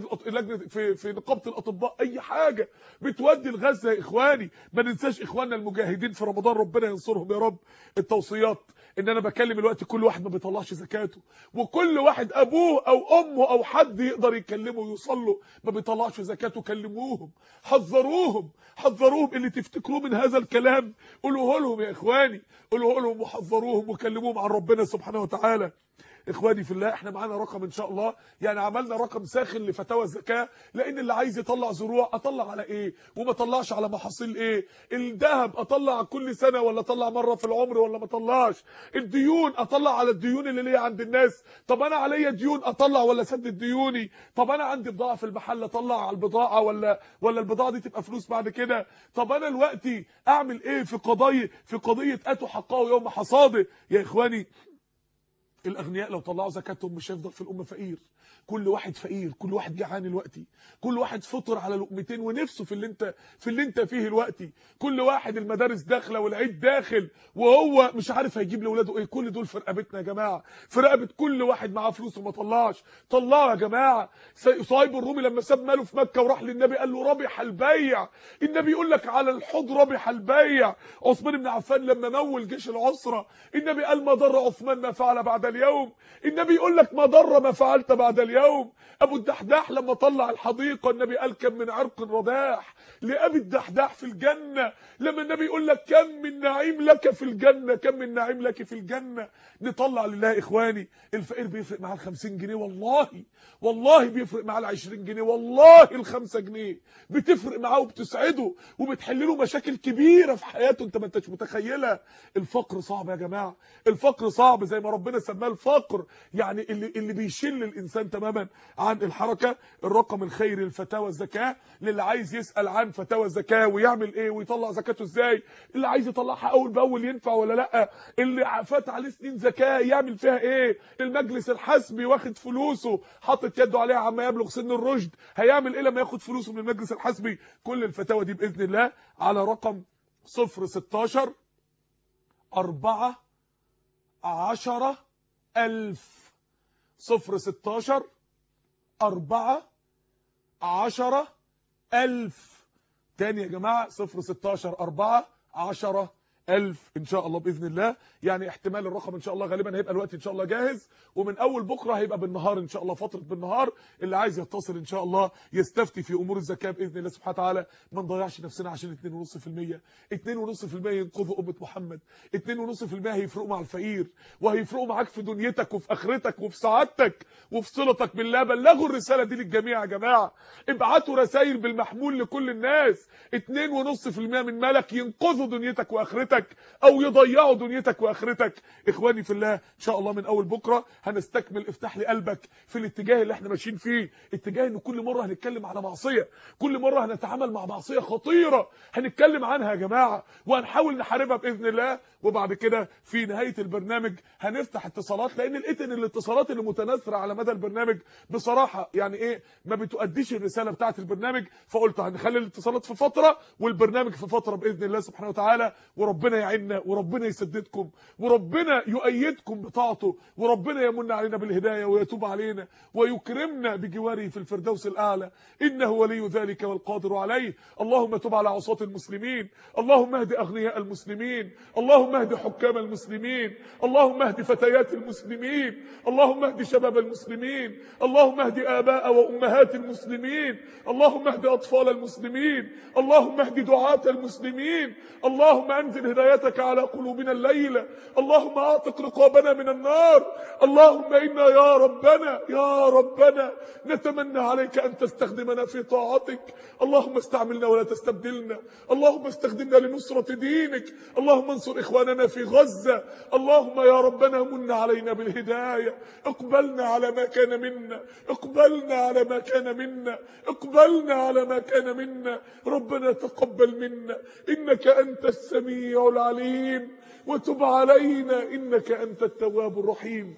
في نقابه الاطباء، اي حاجه بتودي لغزه يا اخواني. ما ننساش اخواننا المجاهدين في رمضان، ربنا ينصرهم يا رب. التوصيات ان انا بكلم الوقت كل واحد ما بيطلعش زكاته، وكل واحد ابوه او امه او حد يقدر يكلمه ويوصل له ما بيطلعش زكاته، كلموهم، حذروهم اللي تفتكروه من هذا الكلام قولوه لهم يا اخواني، قولوه لهم وحذروهم وكلموهم عن ربنا سبحانه وتعالى. اخواني في الله، احنا معانا رقم ان شاء الله، يعني عملنا رقم ساخن لفتاوى الزكاه، لان اللي عايز يطلع زروع اطلع على ايه وما اطلعش على محاصيل ايه؟ الذهب اطلع كل سنه ولا اطلع مره في العمر ولا ما اطلعش؟ الديون اطلع على الديون اللي ليا عند الناس، طب انا عليا ديون اطلع ولا اسدد ديوني؟ طب انا عندي بضاعه في المحل اطلع على البضاعه ولا البضاعه دي تبقى فلوس بعد كده؟ طب انا دلوقتي اعمل ايه في قضيه اتوا حقه يوم حصاده؟ يا اخواني الاغنياء لو طلعوا زكاتهم مش هيفضل في الامه فقير، كل واحد فقير، كل واحد جعان دلوقتي، كل واحد فطر على لقمتين ونفسه في اللي انت فيه دلوقتي، كل واحد المدارس داخله والعيد داخل وهو مش عارف هيجيب لاولاده ايه. كل دول في رقبتنا يا جماعه، في رقبه كل واحد معاه فلوس وما طلعش. طلعوا يا جماعه. صهيب الرومي لما ساب ماله في مكه وراح للنبي قال له ربح البيع. النبي يقول لك على الحوض ربح البيع. عثمان بن عفان لما مول جيش العسره النبي قال ما ضر عثمان ما فعل بعد اليوم. النبي يقول لك ما ضر ما فعلت بعد اليوم. ابو الدحداح لما طلع الحديقه النبي قال كم من عرق رداح لابي الدحداح في الجنه. لما النبي يقول لك كم من نعيم لك في الجنه، كم من نعيم لك في الجنه. نطلع لله اخواني. الفقير بيفرق معاه ال50 جنيه، والله بيفرق معاه ال20 جنيه، والله ال5 جنيه بتفرق معاه وبتسعده وبتحل له مشاكل كبيره في حياته انت ما انتش متخيلها. الفقر صعب يا جماعه، الفقر صعب زي ما ربنا سماه الفقر، يعني اللي بيشل الانسان تماما عن الحركه. الرقم الخيري للفتاوى الزكاه للي عايز يسال عن فتاوى الزكاه ويعمل ايه ويطلع زكاته ازاي، اللي عايز يطلعها اول باول ينفع ولا لا، اللي فات عليه سنين زكاه يعمل فيها ايه، المجلس الحسبي واخد فلوسه حاطط يده عليها عما يبلغ سن الرشد هيعمل ايه لما ياخد فلوسه من المجلس الحسبي. كل الفتاوى دي باذن الله على رقم 016 4 10 1000 016 4 10 1000. تاني يا جماعه 016 4 10 1000 ان شاء الله باذن الله. يعني احتمال الرقم ان شاء الله غالبا هيبقى الوقت ان شاء الله جاهز، ومن اول بكره هيبقى بالنهار ان شاء الله، فتره بالنهار. اللي عايز يتصل ان شاء الله يستفتي في امور الزكاه باذن الله سبحانه وتعالى. ما نضيعش نفسنا عشان 2.5%. 2.5% ينقذوا امه محمد، 2.5% هيفرقوا مع الفقير وهيفرقوا معاك في دنيتك وفي اخرتك وفي سعادتك وفي صلتك بالله. بلغوا الرساله دي للجميع يا جماعه، ابعتوا رسائل بالمحمول لكل الناس. 2.5% من مالك ينقذوا دنيتك واخرتك او يضيعوا دنيتك واخرتك. اخواني في الله ان شاء الله من اول بكره هنستكمل افتح لي قلبك في الاتجاه اللي احنا ماشيين فيه، اتجاه ان كل مره هنتكلم على معصيه، كل مره هنتعامل مع معصيه خطيره هنتكلم عنها يا جماعه وهنحاول نحاربها باذن الله. وبعد كده في نهايه البرنامج هنفتح اتصالات، لان لقيت ان الاتصالات اللي متناثره على مدى البرنامج بصراحه يعني ايه ما بتؤديش الرساله بتاعه البرنامج، فقلت هنخلي الاتصالات في فتره والبرنامج في فتره باذن الله سبحانه وتعالى. وربنا يعيننا وربنا يسددكم وربنا يؤيدكم بطاعته وربنا يمن علينا بالهدايه ويتوب علينا ويكرمنا بجواره في الفردوس الاعلى، انه ولي ذلك والقادر عليه. اللهم تب على عصاة المسلمين، اللهم اهد اغنياء المسلمين، اللهم اهد حكام المسلمين، اللهم اهد فتيات المسلمين، اللهم اهد شباب المسلمين، اللهم اهد اباء وامهات المسلمين، اللهم اهد اطفال المسلمين، اللهم اهد دعاة المسلمين، اللهم انزل هدايتك على قلوبنا الليله، اللهم اعتق رقابنا من النار. اللهم انا يا ربنا نتمنى عليك ان تستخدمنا في طاعتك. اللهم استعملنا ولا تستبدلنا، اللهم استخدمنا لنصرة دينك، اللهم انصر اخواننا في غزة. اللهم يا ربنا من علينا بالهداية، اقبلنا على ما كان منا، اقبلنا على ما كان منا، اقبلنا على ما كان منا. ربنا تقبل منا انك انت السميع العليم، وتب علينا انك انت التواب الرحيم.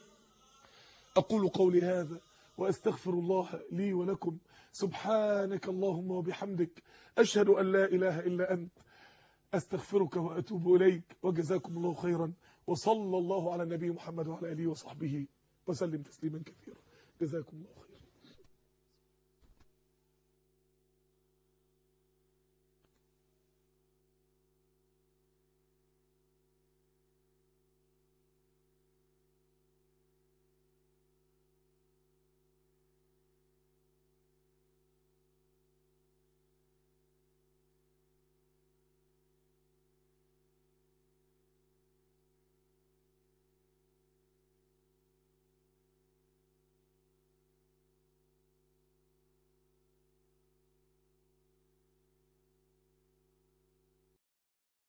اقول قولي هذا واستغفر الله لي ولكم. سبحانك اللهم وبحمدك اشهد ان لا اله الا انت استغفرك واتوب اليك. وجزاكم الله خيرا، وصلى الله على النبي محمد وعلى اله وصحبه وسلم تسليما كثيرا. جزاكم الله خيرا.